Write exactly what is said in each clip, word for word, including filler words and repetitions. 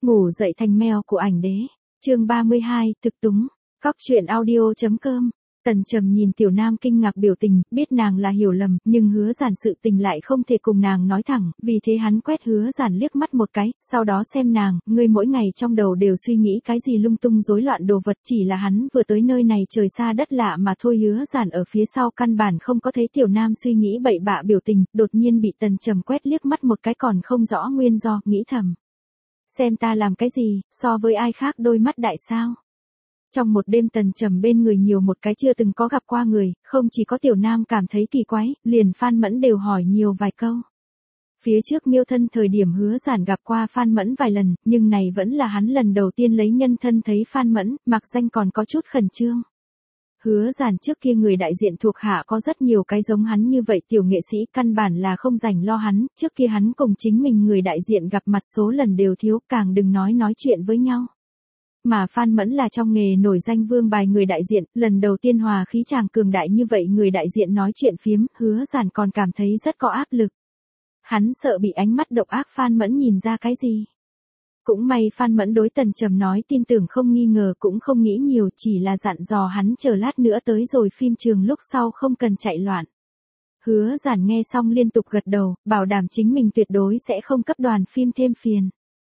Ngủ dậy thành mèo của ảnh đế. Chương ba mươi hai, thực túng. Cóc truyện audio.com. Tần Trầm nhìn Tiểu Nam kinh ngạc biểu tình, biết nàng là hiểu lầm, nhưng Hứa Giản sự tình lại không thể cùng nàng nói thẳng, vì thế hắn quét Hứa Giản liếc mắt một cái, sau đó xem nàng, ngươi mỗi ngày trong đầu đều suy nghĩ cái gì lung tung rối loạn đồ vật, chỉ là hắn vừa tới nơi này trời xa đất lạ mà thôi. Hứa Giản ở phía sau căn bản không có thấy Tiểu Nam suy nghĩ bậy bạ biểu tình, đột nhiên bị Tần Trầm quét liếc mắt một cái còn không rõ nguyên do, nghĩ thầm. Xem ta làm cái gì, so với ai khác đôi mắt đại sao? Trong một đêm Tần Trầm bên người nhiều một cái chưa từng có gặp qua người, không chỉ có Tiểu Nam cảm thấy kỳ quái, liền Phan Mẫn đều hỏi nhiều vài câu. Phía trước Miêu Thân thời điểm Hứa Giản gặp qua Phan Mẫn vài lần, nhưng này vẫn là hắn lần đầu tiên lấy nhân thân thấy Phan Mẫn, mặc danh còn có chút khẩn trương. Hứa Giản trước kia người đại diện thuộc hạ có rất nhiều cái giống hắn như vậy, tiểu nghệ sĩ căn bản là không rảnh lo hắn, trước kia hắn cùng chính mình người đại diện gặp mặt số lần đều thiếu, càng đừng nói nói chuyện với nhau. Mà Phan Mẫn là trong nghề nổi danh vương bài người đại diện, lần đầu tiên hòa khí chàng cường đại như vậy người đại diện nói chuyện phiếm, Hứa Giản còn cảm thấy rất có áp lực. Hắn sợ bị ánh mắt độc ác Phan Mẫn nhìn ra cái gì. Cũng may Phan Mẫn đối Tần Trầm nói tin tưởng không nghi ngờ, cũng không nghĩ nhiều, chỉ là dặn dò hắn chờ lát nữa tới rồi phim trường lúc sau không cần chạy loạn. Hứa Giản nghe xong liên tục gật đầu, bảo đảm chính mình tuyệt đối sẽ không cấp đoàn phim thêm phiền.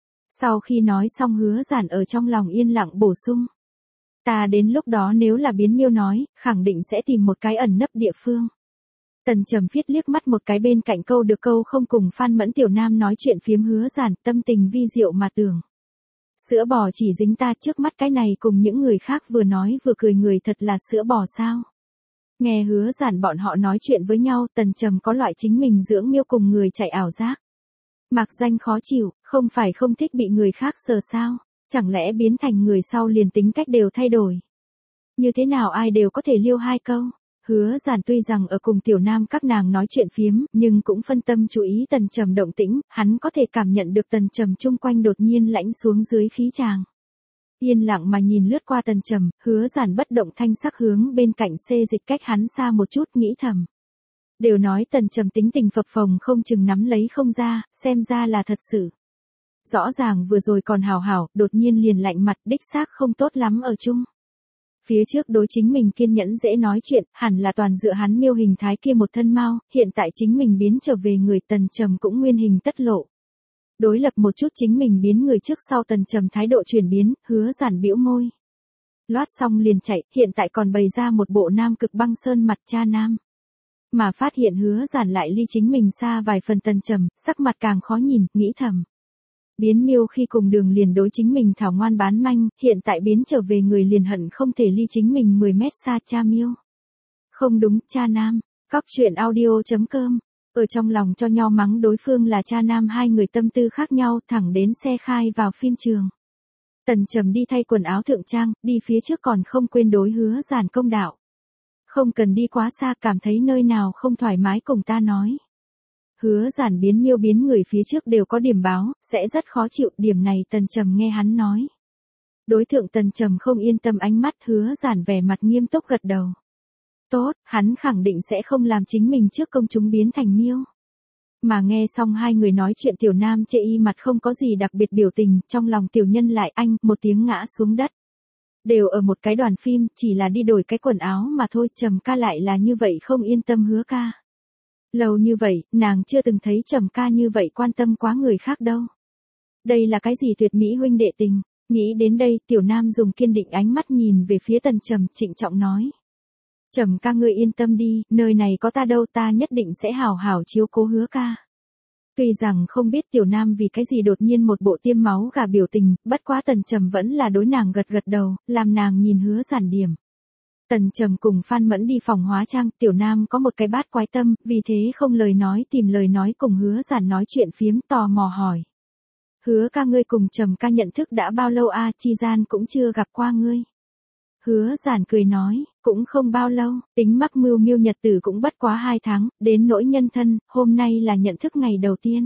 Sau khi nói xong Hứa Giản ở trong lòng yên lặng bổ sung. Ta đến lúc đó nếu là biến Miêu nói, khẳng định sẽ tìm một cái ẩn nấp địa phương. Tần Trầm viết liếc mắt một cái bên cạnh câu được câu không cùng Phan Mẫn Tiểu Nam nói chuyện phiếm Hứa Giản, tâm tình vi diệu mà tưởng. Sữa bò chỉ dính ta trước mắt cái này cùng những người khác vừa nói vừa cười người thật là sữa bò sao. Nghe Hứa Giản bọn họ nói chuyện với nhau, Tần Trầm có loại chính mình dưỡng Miêu cùng người chạy ảo giác. Mặc danh khó chịu, không phải không thích bị người khác sờ sao, chẳng lẽ biến thành người sau liền tính cách đều thay đổi. Như thế nào ai đều có thể liêu hai câu. Hứa Giản tuy rằng ở cùng Tiểu Nam các nàng nói chuyện phiếm, nhưng cũng phân tâm chú ý Tần Trầm động tĩnh, hắn có thể cảm nhận được Tần Trầm chung quanh đột nhiên lãnh xuống dưới khí chàng. Yên lặng mà nhìn lướt qua Tần Trầm, Hứa Giản bất động thanh sắc hướng bên cạnh xê dịch cách hắn xa một chút, nghĩ thầm. Đều nói Tần Trầm tính tình phập phồng không chừng nắm lấy không ra, xem ra là thật sự. Rõ ràng vừa rồi còn hào hảo, đột nhiên liền lạnh mặt, đích xác không tốt lắm ở chung. Phía trước đối chính mình kiên nhẫn dễ nói chuyện, hẳn là toàn dựa hắn Miêu hình thái kia một thân mau, hiện tại chính mình biến trở về người Tần Trầm cũng nguyên hình tất lộ. Đối lập một chút chính mình biến người trước sau Tần Trầm thái độ chuyển biến, Hứa Giản bĩu môi. Loát xong liền chạy, hiện tại còn bày ra một bộ Nam Cực Băng Sơn mặt cha nam. Mà phát hiện Hứa Giản lại ly chính mình xa vài phần Tần Trầm, sắc mặt càng khó nhìn, nghĩ thầm. Biến Miêu khi cùng đường liền đối chính mình thảo ngoan bán manh, hiện tại biến trở về người liền hận không thể ly chính mình mười mét xa cha Miêu. Không đúng, cha nam. Cóc truyện audio.com. Ở trong lòng cho nho mắng đối phương là cha nam, hai người tâm tư khác nhau, thẳng đến xe khai vào phim trường. Tần Trầm đi thay quần áo thượng trang, đi phía trước còn không quên đối Hứa Giản công đạo. Không cần đi quá xa, cảm thấy nơi nào không thoải mái cùng ta nói. Hứa Giản biến Miêu biến người phía trước đều có điểm báo, sẽ rất khó chịu, điểm này Tần Trầm nghe hắn nói. Đối thượng Tần Trầm không yên tâm ánh mắt, Hứa Giản vẻ mặt nghiêm túc gật đầu. Tốt, hắn khẳng định sẽ không làm chính mình trước công chúng biến thành Miêu. Mà nghe xong hai người nói chuyện Tiểu Nam chê y mặt không có gì đặc biệt biểu tình, trong lòng tiểu nhân lại anh, một tiếng ngã xuống đất. Đều ở một cái đoàn phim, chỉ là đi đổi cái quần áo mà thôi, Trầm ca lại là như vậy không yên tâm Hứa ca. Lâu như vậy, nàng chưa từng thấy Trầm ca như vậy quan tâm quá người khác đâu. Đây là cái gì tuyệt mỹ huynh đệ tình, nghĩ đến đây Tiểu Nam dùng kiên định ánh mắt nhìn về phía Tần Trầm, trịnh trọng nói. Trầm ca ngươi yên tâm đi, nơi này có ta đâu, ta nhất định sẽ hảo hảo chiếu cố Hứa ca. Tuy rằng không biết Tiểu Nam vì cái gì đột nhiên một bộ tiêm máu gà biểu tình, bất quá Tần Trầm vẫn là đối nàng gật gật đầu, làm nàng nhìn Hứa Giản điểm. Tần Trầm cùng Phan Mẫn đi phòng hóa trang, Tiểu Nam có một cái bát quái tâm, vì thế không lời nói tìm lời nói cùng Hứa Giản nói chuyện phiếm, tò mò hỏi. Hứa ca ngươi cùng Trầm ca nhận thức đã bao lâu a, chi gian cũng chưa gặp qua ngươi. Hứa Giản cười nói, cũng không bao lâu, tính mắc mưu Miêu nhật tử cũng bất quá hai tháng, đến nỗi nhân thân, hôm nay là nhận thức ngày đầu tiên.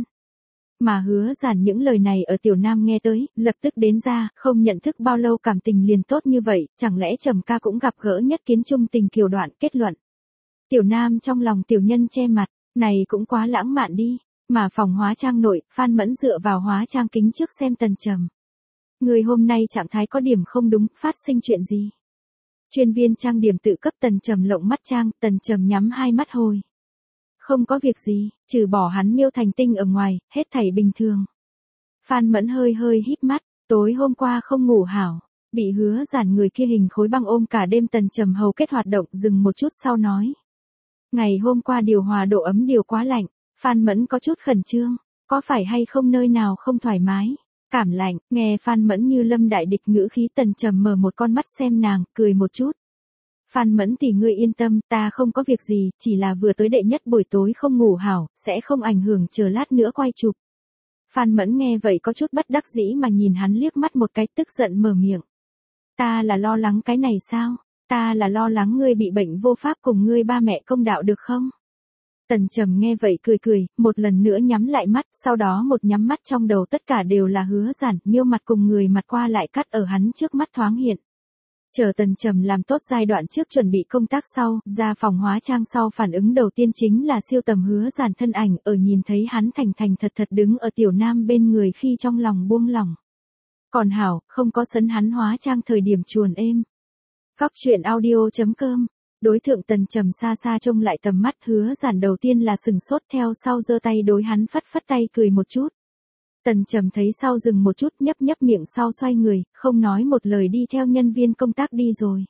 Mà Hứa Giản những lời này ở Tiểu Nam nghe tới, lập tức đến ra, không nhận thức bao lâu cảm tình liền tốt như vậy, chẳng lẽ Trầm ca cũng gặp gỡ nhất kiến chung tình kiều đoạn, kết luận. Tiểu Nam trong lòng tiểu nhân che mặt, này cũng quá lãng mạn đi, mà phòng hóa trang nội, Phan Mẫn dựa vào hóa trang kính trước xem Tần Trầm. Người hôm nay trạng thái có điểm không đúng, phát sinh chuyện gì? Chuyên viên trang điểm tự cấp Tần Trầm lộng mắt trang, Tần Trầm nhắm hai mắt hồi. Không có việc gì, trừ bỏ hắn miêu thành tinh ở ngoài, hết thảy bình thường. Phan Mẫn hơi hơi híp mắt, tối hôm qua không ngủ hảo, bị Hứa Giản người kia hình khối băng ôm cả đêm. Tần Trầm hầu kết hoạt động dừng một chút sau nói. Ngày hôm qua điều hòa độ ấm điều quá lạnh, Phan Mẫn có chút khẩn trương, có phải hay không nơi nào không thoải mái? Cảm lạnh, nghe Phan Mẫn như lâm đại địch ngữ khí. Tần Trầm mở một con mắt xem nàng, cười một chút. Phan Mẫn tỷ ngươi yên tâm, ta không có việc gì, chỉ là vừa tới đệ nhất buổi tối không ngủ hảo, sẽ không ảnh hưởng chờ lát nữa quay chụp. Phan Mẫn nghe vậy có chút bất đắc dĩ mà nhìn hắn liếc mắt một cái, tức giận mở miệng. Ta là lo lắng cái này sao? Ta là lo lắng ngươi bị bệnh vô pháp cùng ngươi ba mẹ công đạo được không? Tần Trầm nghe vậy cười cười, một lần nữa nhắm lại mắt, sau đó một nhắm mắt trong đầu tất cả đều là Hứa Giản, miêu mặt cùng người mặt qua lại cắt ở hắn trước mắt thoáng hiện. Chờ Tần Trầm làm tốt giai đoạn trước chuẩn bị công tác sau, ra phòng hóa trang sau phản ứng đầu tiên chính là siêu tầm Hứa Giản thân ảnh, ở nhìn thấy hắn thành thành thật thật đứng ở Tiểu Nam bên người khi trong lòng buông lỏng. Còn hảo, không có sấn hắn hóa trang thời điểm chuồn êm. Góc truyện audio chấm com. Đối thượng Tần Trầm xa xa trông lại tầm mắt. Hứa Giản đầu tiên là sừng sốt, theo sau giơ tay đối hắn phất phất tay cười một chút. Tần Trầm thấy sau dừng một chút, nhấp nhấp miệng sau xoay người, không nói một lời đi theo nhân viên công tác đi rồi.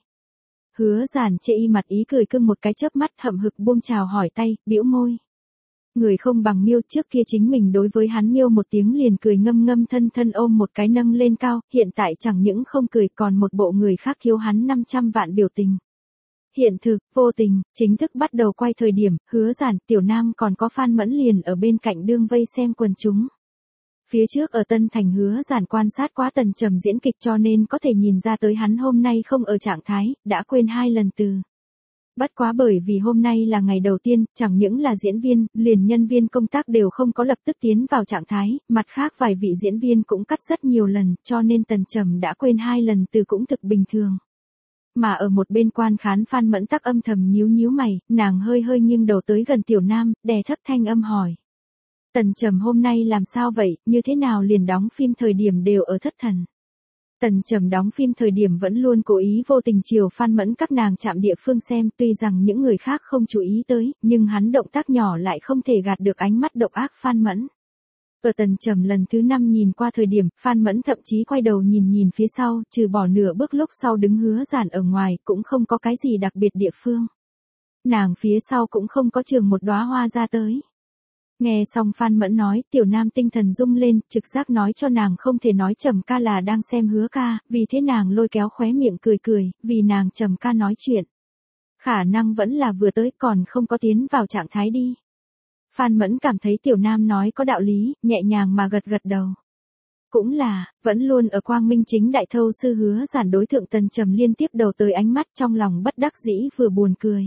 Hứa Giản chê y mặt ý cười cưng một cái chớp mắt, hậm hực buông chào hỏi tay, bĩu môi. Người không bằng miêu, trước kia chính mình đối với hắn miêu một tiếng liền cười ngâm ngâm thân thân ôm một cái nâng lên cao, hiện tại chẳng những không cười còn một bộ người khác thiếu hắn năm trăm vạn biểu tình. Hiện thực, vô tình, chính thức bắt đầu quay thời điểm, Hứa Giản, Tiểu Nam còn có Phan Mẫn liền ở bên cạnh đương vây xem quần chúng. Phía trước ở Tân Thành Hứa Giản quan sát quá Tần Trầm diễn kịch cho nên có thể nhìn ra tới hắn hôm nay không ở trạng thái, đã quên hai lần từ. Bất quá bởi vì hôm nay là ngày đầu tiên, chẳng những là diễn viên, liền nhân viên công tác đều không có lập tức tiến vào trạng thái, mặt khác vài vị diễn viên cũng cắt rất nhiều lần, cho nên Tần Trầm đã quên hai lần từ cũng thực bình thường. Mà ở một bên quan khán Phan Mẫn tắc âm thầm nhíu nhíu mày, nàng hơi hơi nghiêng đầu tới gần Tiểu Nam, đè thấp thanh âm hỏi. Tần Trầm hôm nay làm sao vậy, như thế nào liền đóng phim thời điểm đều ở thất thần. Tần Trầm đóng phim thời điểm vẫn luôn cố ý vô tình chiều Phan Mẫn các nàng chạm địa phương xem, tuy rằng những người khác không chú ý tới, nhưng hắn động tác nhỏ lại không thể gạt được ánh mắt độc ác Phan Mẫn. Ở Tần Trầm lần thứ năm nhìn qua thời điểm, Phan Mẫn thậm chí quay đầu nhìn nhìn phía sau, trừ bỏ nửa bước lúc sau đứng Hứa Giản ở ngoài, cũng không có cái gì đặc biệt địa phương. Nàng phía sau cũng không có trường một đóa hoa ra tới. Nghe xong Phan Mẫn nói, Tiểu Nam tinh thần rung lên, trực giác nói cho nàng không thể nói Trầm ca là đang xem Hứa ca, vì thế nàng lôi kéo khóe miệng cười cười, vì nàng Trầm ca nói chuyện. Khả năng vẫn là vừa tới còn không có tiến vào trạng thái đi. Phan Mẫn cảm thấy Tiểu Nam nói có đạo lý, nhẹ nhàng mà gật gật đầu. Cũng là, vẫn luôn ở quang minh chính đại thâu sư Hứa Giản đối thượng Tần Trầm liên tiếp đầu tới ánh mắt trong lòng bất đắc dĩ vừa buồn cười.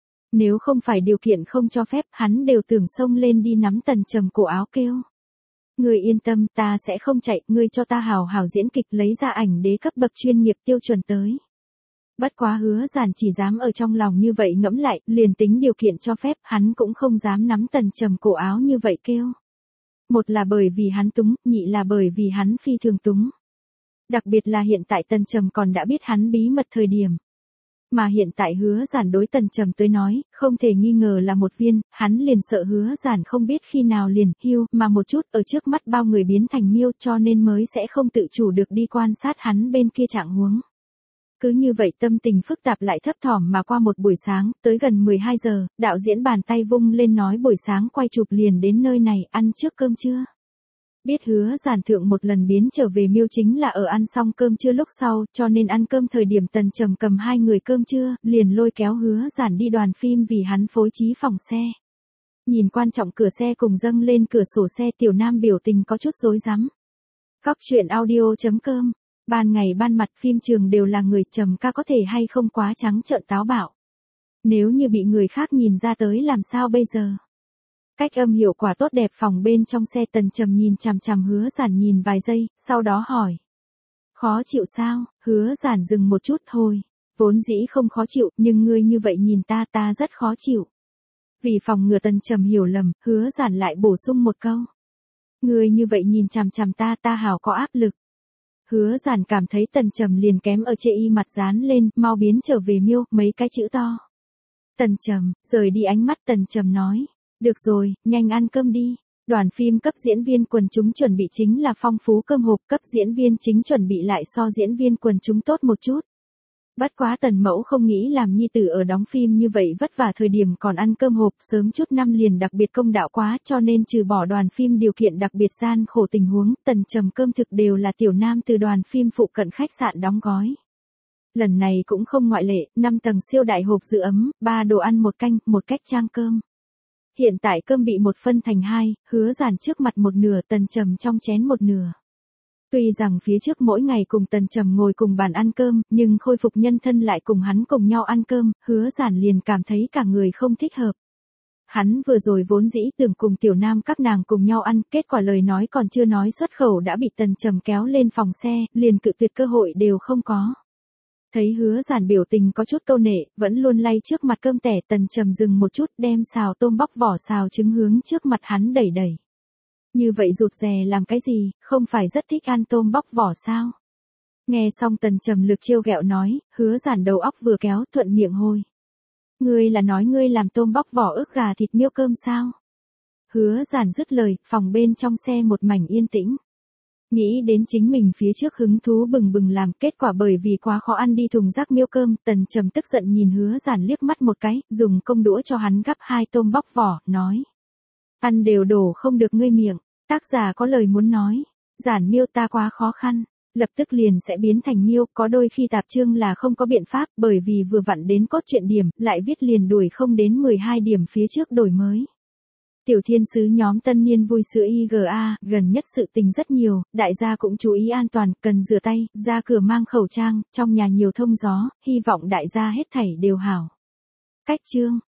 Nếu không phải điều kiện không cho phép, hắn đều tưởng xông lên đi nắm Tần Trầm cổ áo kêu. Ngươi yên tâm, ta sẽ không chạy, ngươi cho ta hào hào diễn kịch lấy ra ảnh đế cấp bậc chuyên nghiệp tiêu chuẩn tới. Bất quá Hứa Giản chỉ dám ở trong lòng như vậy ngẫm lại, liền tính điều kiện cho phép, hắn cũng không dám nắm Tần Trầm cổ áo như vậy kêu. Một là bởi vì hắn túng, nhị là bởi vì hắn phi thường túng. Đặc biệt là hiện tại Tần Trầm còn đã biết hắn bí mật thời điểm. Mà hiện tại Hứa Giản đối Tần Trầm tới nói, không thể nghi ngờ là một viên, hắn liền sợ Hứa Giản không biết khi nào liền hưu, mà một chút ở trước mắt bao người biến thành miêu cho nên mới sẽ không tự chủ được đi quan sát hắn bên kia trạng huống. Cứ như vậy tâm tình phức tạp lại thấp thỏm mà qua một buổi sáng, tới gần mười hai giờ, đạo diễn bàn tay vung lên nói buổi sáng quay chụp liền đến nơi này, ăn trước cơm trưa. Biết Hứa Giản thượng một lần biến trở về miêu chính là ở ăn xong cơm trưa lúc sau, cho nên ăn cơm thời điểm Tần Trầm cầm hai người cơm trưa, liền lôi kéo Hứa Giản đi đoàn phim vì hắn phối trí phòng xe. Nhìn quan trọng cửa xe cùng dâng lên cửa sổ xe, Tiểu Nam biểu tình có chút rối rắm. Góc truyện audio chấm com. Ban ngày ban mặt phim trường đều là người, Trầm ca có thể hay không quá trắng trợn táo bạo. Nếu như bị người khác nhìn ra tới làm sao bây giờ? Cách âm hiệu quả tốt đẹp phòng bên trong xe. Tần Trầm nhìn chằm chằm Hứa Giản nhìn vài giây, sau đó hỏi. Khó chịu sao? Hứa Giản dừng một chút thôi. Vốn dĩ không khó chịu, nhưng ngươi như vậy nhìn ta ta rất khó chịu. Vì phòng ngừa Tần Trầm hiểu lầm, Hứa Giản lại bổ sung một câu. Ngươi như vậy nhìn chằm chằm ta ta hảo có áp lực. Hứa Giản cảm thấy Tần Trầm liền kém ở chê y mặt dán lên, mau biến trở về miêu, mấy cái chữ to. Tần Trầm, rời đi ánh mắt Tần Trầm nói. Được rồi, nhanh ăn cơm đi. Đoàn phim cấp diễn viên quần chúng chuẩn bị chính là phong phú cơm hộp, cấp diễn viên chính chuẩn bị lại so diễn viên quần chúng tốt một chút. Bất quá Tần Mẫu không nghĩ làm nhi tử ở đóng phim như vậy vất vả thời điểm còn ăn cơm hộp sớm chút năm liền đặc biệt công đạo quá, cho nên trừ bỏ đoàn phim điều kiện đặc biệt gian khổ tình huống, Tần Trầm cơm thực đều là Tiểu Nam từ đoàn phim phụ cận khách sạn đóng gói. Lần này cũng không ngoại lệ, năm tầng siêu đại hộp giữ ấm, ba đồ ăn một canh, một cách trang cơm. Hiện tại cơm bị một phân thành hai, Hứa Giản trước mặt một nửa, Tần Trầm trong chén một nửa. Tuy rằng phía trước mỗi ngày cùng Tần Trầm ngồi cùng bàn ăn cơm, nhưng khôi phục nhân thân lại cùng hắn cùng nhau ăn cơm, Hứa Giản liền cảm thấy cả người không thích hợp. Hắn vừa rồi vốn dĩ tưởng cùng Tiểu Nam các nàng cùng nhau ăn, kết quả lời nói còn chưa nói xuất khẩu đã bị Tần Trầm kéo lên phòng xe, liền cự tuyệt cơ hội đều không có. Thấy Hứa Giản biểu tình có chút câu nệ, vẫn luôn lay trước mặt cơm tẻ, Tần Trầm dừng một chút, đem xào tôm bóc vỏ xào trứng hướng trước mặt hắn đẩy đẩy. Như vậy rụt rè làm cái gì, không phải rất thích ăn tôm bóc vỏ sao? Nghe xong Tần Trầm lực trêu ghẹo nói, Hứa Giản đầu óc vừa kéo, thuận miệng hôi. Ngươi là nói ngươi làm tôm bóc vỏ ức gà thịt miêu cơm sao? Hứa Giản dứt lời, phòng bên trong xe một mảnh yên tĩnh. Nghĩ đến chính mình phía trước hứng thú bừng bừng làm, kết quả bởi vì quá khó ăn đi thùng rác miêu cơm, Tần Trầm tức giận nhìn Hứa Giản liếc mắt một cái, dùng công đũa cho hắn gắp hai tôm bóc vỏ, nói. Ăn đều đổ không được ngươi miệng, tác giả có lời muốn nói, Giản miêu ta quá khó khăn, lập tức liền sẽ biến thành miêu, có đôi khi tạp chương là không có biện pháp, bởi vì vừa vặn đến cốt truyện điểm, lại viết liền đuổi không đến mười hai điểm phía trước đổi mới. Tiểu thiên sứ nhóm tân niên vui sữa i giê a, gần nhất sự tình rất nhiều, đại gia cũng chú ý an toàn, cần rửa tay, ra cửa mang khẩu trang, trong nhà nhiều thông gió, hy vọng đại gia hết thảy đều hảo. Cách chương